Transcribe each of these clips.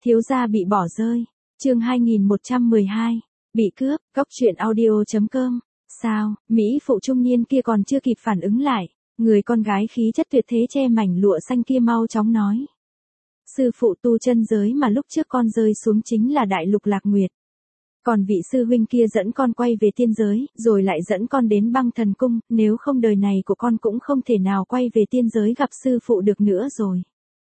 Thiếu gia bị bỏ rơi. Chương 2112. Bị cướp. Góc truyện audio.com. Sao, mỹ phụ trung niên kia còn chưa kịp phản ứng lại, người con gái khí chất tuyệt thế che mảnh lụa xanh kia mau chóng nói. Sư phụ tu chân giới mà lúc trước con rơi xuống chính là Đại Lục Lạc Nguyệt. Còn vị sư huynh kia dẫn con quay về tiên giới, rồi lại dẫn con đến Băng Thần Cung, nếu không đời này của con cũng không thể nào quay về tiên giới gặp sư phụ được nữa rồi.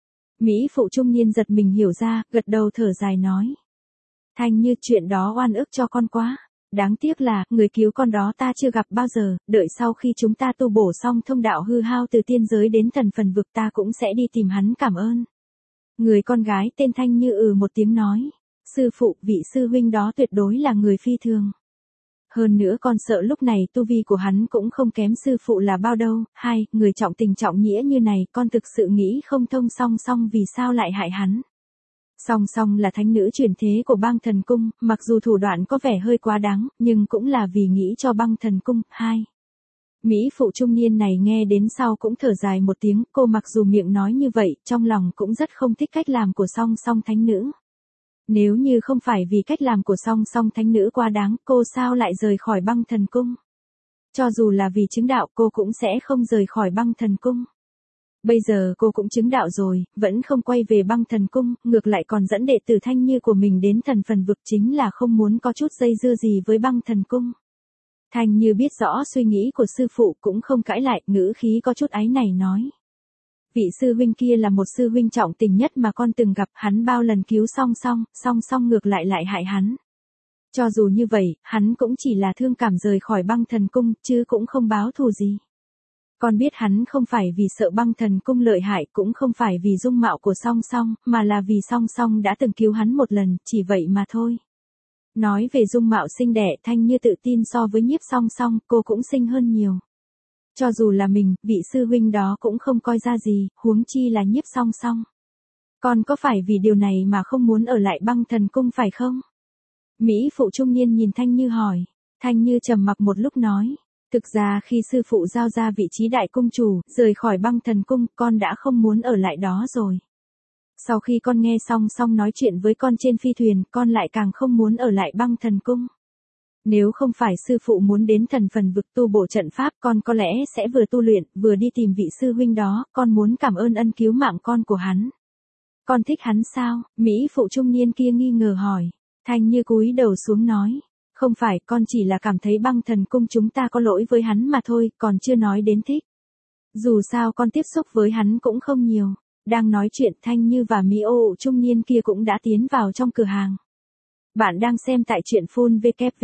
Mỹ phụ trung niên giật mình hiểu ra, gật đầu thở dài nói. Thanh Như, chuyện đó oan ức cho con quá. Đáng tiếc là, người cứu con đó ta chưa gặp bao giờ, đợi sau khi chúng ta tu bổ xong thông đạo hư hao từ tiên giới đến thần phần vực ta cũng sẽ đi tìm hắn cảm ơn. Người con gái tên Thanh Như một tiếng nói. Sư phụ, vị sư huynh đó tuyệt đối là người phi thường. Hơn nữa con sợ lúc này tu vi của hắn cũng không kém sư phụ là bao đâu. Hai, người trọng tình trọng nghĩa như này, con thực sự nghĩ không thông song song vì sao lại hại hắn. Song song là thánh nữ truyền thế của Băng Thần Cung, mặc dù thủ đoạn có vẻ hơi quá đáng, nhưng cũng là vì nghĩ cho Băng Thần Cung. Hai. Mỹ phụ trung niên này nghe đến sau cũng thở dài một tiếng, cô mặc dù miệng nói như vậy, trong lòng cũng rất không thích cách làm của song song thánh nữ. Nếu như không phải vì cách làm của song song thánh nữ quá đáng, cô sao lại rời khỏi Băng Thần Cung? Cho dù là vì chứng đạo cô cũng sẽ không rời khỏi Băng Thần Cung. Bây giờ cô cũng chứng đạo rồi, vẫn không quay về Băng Thần Cung, ngược lại còn dẫn đệ tử Thanh Như của mình đến thần phần vực, chính là không muốn có chút dây dưa gì với Băng Thần Cung. Thanh Như biết rõ suy nghĩ của sư phụ cũng không cãi lại, ngữ khí có chút áy này nói. Vị sư huynh kia là một sư huynh trọng tình nhất mà con từng gặp, hắn bao lần cứu song song ngược lại hại hắn. Cho dù như vậy, hắn cũng chỉ là thương cảm rời khỏi Băng Thần Cung, chứ cũng không báo thù gì. Con biết hắn không phải vì sợ Băng Thần Cung lợi hại, cũng không phải vì dung mạo của song song, mà là vì song song đã từng cứu hắn một lần, chỉ vậy mà thôi. Nói về dung mạo xinh đẹp, Thanh Như tự tin so với Nhiếp Song Song, cô cũng xinh hơn nhiều. Cho dù là mình, vị sư huynh đó cũng không coi ra gì, huống chi là Nhiếp Song Song. Con có phải vì điều này mà không muốn ở lại Băng Thần Cung phải không? Mỹ phụ trung niên nhìn Thanh Như hỏi. Thanh Như trầm mặc một lúc nói. Thực ra khi sư phụ giao ra vị trí đại cung chủ, rời khỏi Băng Thần Cung, con đã không muốn ở lại đó rồi. Sau khi con nghe song song nói chuyện với con trên phi thuyền, con lại càng không muốn ở lại Băng Thần Cung. Nếu không phải sư phụ muốn đến thần phần vực tu bổ trận pháp, con có lẽ sẽ vừa tu luyện, vừa đi tìm vị sư huynh đó, con muốn cảm ơn ân cứu mạng con của hắn. Con thích hắn sao? Mỹ phụ trung niên kia nghi ngờ hỏi. Thanh Như cúi đầu xuống nói. Không phải, con chỉ là cảm thấy Băng Thần Cung chúng ta có lỗi với hắn mà thôi, còn chưa nói đến thích. Dù sao con tiếp xúc với hắn cũng không nhiều. Đang nói chuyện, Thanh Như và Mỹ ô trung niên kia cũng đã tiến vào trong cửa hàng. Bạn đang xem tại truyện phun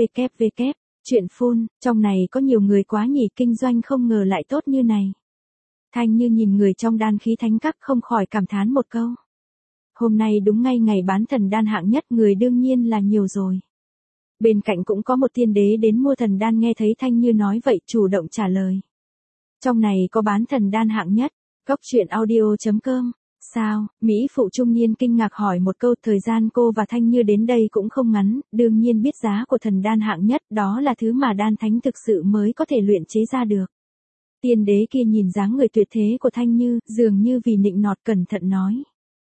www. Truyện phun, trong này có nhiều người quá nhỉ, kinh doanh không ngờ lại tốt như này. Thanh Như nhìn người trong đan khí thánh các không khỏi cảm thán một câu. Hôm nay đúng ngay ngày bán thần đan hạng nhất, người đương nhiên là nhiều rồi. Bên cạnh cũng có một tiên đế đến mua thần đan, nghe thấy Thanh Như nói vậy chủ động trả lời. Trong này có bán thần đan hạng nhất. Góc truyện audio.com. Sao? Mỹ phụ trung niên kinh ngạc hỏi một câu, thời gian cô và Thanh Như đến đây cũng không ngắn, đương nhiên biết giá của thần đan hạng nhất, đó là thứ mà đan thánh thực sự mới có thể luyện chế ra được. Tiên đế kia nhìn dáng người tuyệt thế của Thanh Như, dường như vì nịnh nọt cẩn thận nói.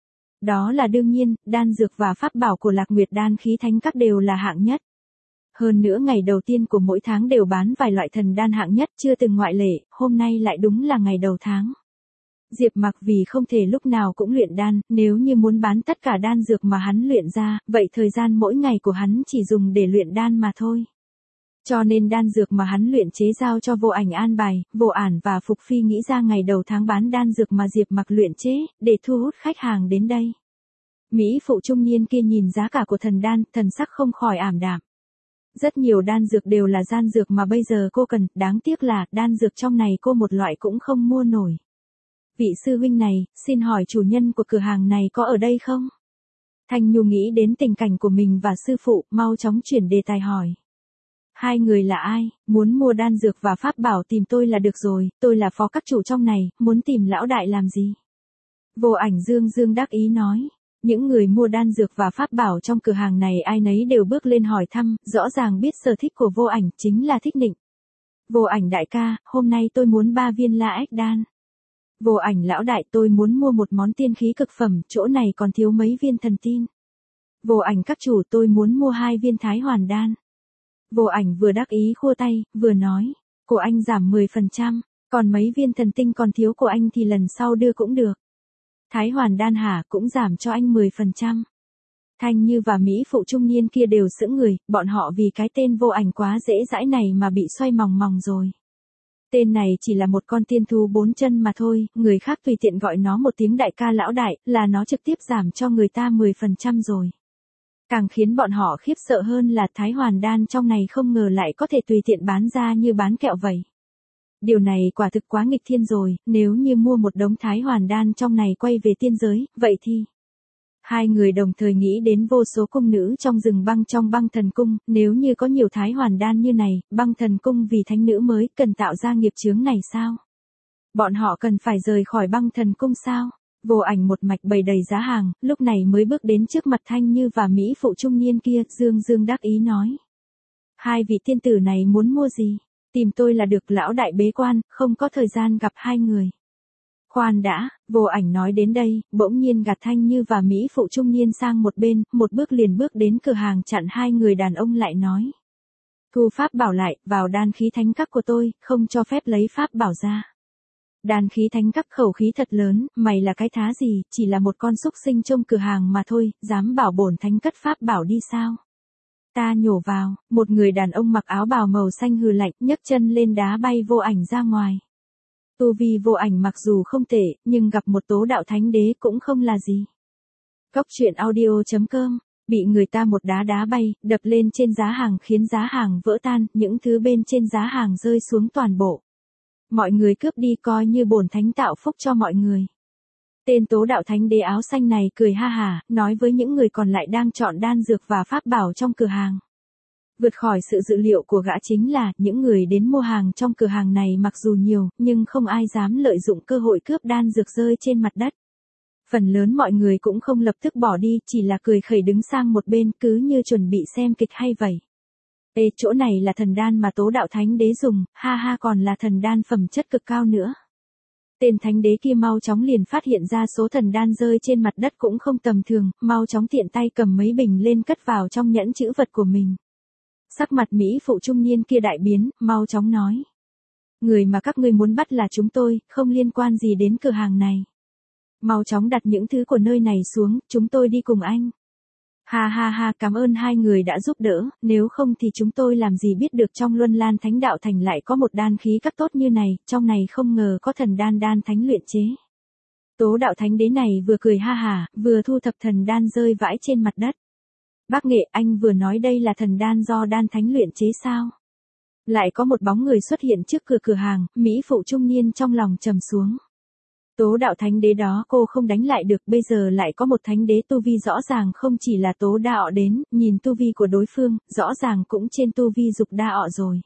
Đó là đương nhiên, đan dược và pháp bảo của Lạc Nguyệt đan khí thánh các đều là hạng nhất. Hơn nữa ngày đầu tiên của mỗi tháng đều bán vài loại thần đan hạng nhất, chưa từng ngoại lệ, hôm nay lại đúng là ngày đầu tháng. Diệp Mặc vì không thể lúc nào cũng luyện đan, nếu như muốn bán tất cả đan dược mà hắn luyện ra, vậy thời gian mỗi ngày của hắn chỉ dùng để luyện đan mà thôi. Cho nên đan dược mà hắn luyện chế giao cho Vô Ảnh an bài, Vô Ảnh và Phục Phi nghĩ ra ngày đầu tháng bán đan dược mà Diệp Mặc luyện chế, để thu hút khách hàng đến đây. Mỹ phụ trung niên kia nhìn giá cả của thần đan, thần sắc không khỏi ảm đạm. Rất nhiều đan dược đều là gian dược mà bây giờ cô cần, đáng tiếc là đan dược trong này cô một loại cũng không mua nổi. Vị sư huynh này, xin hỏi chủ nhân của cửa hàng này có ở đây không? Thanh Nhu nghĩ đến tình cảnh của mình và sư phụ, mau chóng chuyển đề tài hỏi. Hai người là ai? Muốn mua đan dược và pháp bảo tìm tôi là được rồi, tôi là phó các chủ trong này, muốn tìm lão đại làm gì? Vô Ảnh dương đắc ý nói. Những người mua đan dược và pháp bảo trong cửa hàng này ai nấy đều bước lên hỏi thăm, rõ ràng biết sở thích của Vô Ảnh chính là thích nịnh. Vô Ảnh đại ca, hôm nay tôi muốn 3 viên La Ếch đan. Vô Ảnh lão đại, tôi muốn mua một món tiên khí cực phẩm, chỗ này còn thiếu mấy viên thần tin. Vô Ảnh các chủ, tôi muốn mua 2 viên Thái Hoàn đan. Vô Ảnh vừa đắc ý khua tay, vừa nói, của anh giảm 10%, còn mấy viên thần tinh còn thiếu của anh thì lần sau đưa cũng được. Thái Hoàn đan hả, cũng giảm cho anh 10%. Thanh Như và Mỹ phụ trung niên kia đều sững người, bọn họ vì cái tên Vô Ảnh quá dễ dãi này mà bị xoay mòng mòng rồi. Tên này chỉ là một con tiên thú 4 chân mà thôi, người khác tùy tiện gọi nó một tiếng đại ca lão đại, là nó trực tiếp giảm cho người ta 10% rồi. Càng khiến bọn họ khiếp sợ hơn là Thái Hoàn đan trong này không ngờ lại có thể tùy tiện bán ra như bán kẹo vậy. Điều này quả thực quá nghịch thiên rồi, nếu như mua một đống Thái Hoàn đan trong này quay về tiên giới, vậy thì... Hai người đồng thời nghĩ đến vô số cung nữ trong rừng băng trong băng thần cung, nếu như có nhiều Thái Hoàn đan như này, băng thần cung vì thánh nữ mới cần tạo ra nghiệp chướng này sao? Bọn họ cần phải rời khỏi băng thần cung sao? Vô Ảnh một mạch bày đầy giá hàng, lúc này mới bước đến trước mặt Thanh Như và Mỹ phụ trung niên kia, dương dương đắc ý nói. 2 vị tiên tử này muốn mua gì? Tìm tôi là được, lão đại bế quan, không có thời gian gặp hai người. Khoan đã, Vô Ảnh nói đến đây, bỗng nhiên gạt Thanh Như và Mỹ phụ trung niên sang một bên, một bước liền bước đến cửa hàng chặn hai người đàn ông lại nói. Thu pháp bảo lại, vào đan khí thánh các của tôi, không cho phép lấy pháp bảo ra. Đan khí thánh các khẩu khí thật lớn, mày là cái thá gì, chỉ là một con súc sinh trong cửa hàng mà thôi, dám bảo bổn thánh cất pháp bảo đi sao? Ta nhổ vào, một người đàn ông mặc áo bào màu xanh hừ lạnh, nhấc chân lên đá bay Vô Ảnh ra ngoài. Tu vi Vô Ảnh mặc dù không tệ, nhưng gặp một Tố Đạo Thánh Đế cũng không là gì. Cốc truyện audio.com, bị người ta một đá đá bay, đập lên trên giá hàng khiến giá hàng vỡ tan, những thứ bên trên giá hàng rơi xuống toàn bộ. Mọi người cướp đi coi như bổn thánh tạo phúc cho mọi người. Tên Tố Đạo Thánh Đế áo xanh này cười ha hả, nói với những người còn lại đang chọn đan dược và pháp bảo trong cửa hàng. Vượt khỏi sự dự liệu của gã chính là, những người đến mua hàng trong cửa hàng này mặc dù nhiều, nhưng không ai dám lợi dụng cơ hội cướp đan dược rơi trên mặt đất. Phần lớn mọi người cũng không lập tức bỏ đi, chỉ là cười khẩy đứng sang một bên, cứ như chuẩn bị xem kịch hay vậy. Ê, chỗ này là thần đan mà Tố Đạo Thánh Đế dùng, ha ha, còn là thần đan phẩm chất cực cao nữa. Tên thánh đế kia mau chóng liền phát hiện ra số thần đan rơi trên mặt đất cũng không tầm thường, mau chóng tiện tay cầm mấy bình lên cất vào trong nhẫn chữ vật của mình. Sắc mặt Mỹ phụ trung niên kia đại biến, mau chóng nói. Người mà các ngươi muốn bắt là chúng tôi, không liên quan gì đến cửa hàng này. Mau chóng đặt những thứ của nơi này xuống, chúng tôi đi cùng anh. Ha ha ha, cảm ơn hai người đã giúp đỡ, nếu không thì chúng tôi làm gì biết được trong Luân Lan Thánh Đạo Thành lại có một đan khí các tốt như này, trong này không ngờ có thần đan đan thánh luyện chế. Tố Đạo Thánh Đế này vừa cười ha hả, vừa thu thập thần đan rơi vãi trên mặt đất. Bác Nghệ, anh vừa nói đây là thần đan do đan thánh luyện chế sao? Lại có một bóng người xuất hiện trước cửa hàng, Mỹ phụ trung niên trong lòng trầm xuống. Tố Đạo Thánh Đế đó cô không đánh lại được, bây giờ lại có một thánh đế tu vi rõ ràng không chỉ là Tố Đạo đến, nhìn tu vi của đối phương, rõ ràng cũng trên tu vi dục đạo rồi.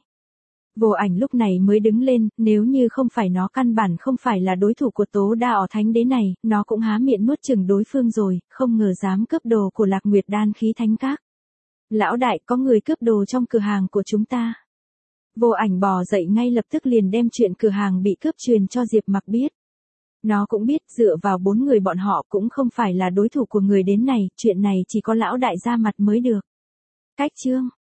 Vô Ảnh lúc này mới đứng lên, nếu như không phải nó căn bản không phải là đối thủ của Tố Đạo Thánh Đế này, nó cũng há miệng nuốt chửng đối phương rồi, không ngờ dám cướp đồ của Lạc Nguyệt đan khí thánh các. Lão đại, có người cướp đồ trong cửa hàng của chúng ta. Vô Ảnh bò dậy ngay lập tức liền đem chuyện cửa hàng bị cướp truyền cho Diệp Mặc biết. Nó cũng biết dựa vào 4 người bọn họ cũng không phải là đối thủ của người đến này, chuyện này chỉ có lão đại ra mặt mới được. Cách chương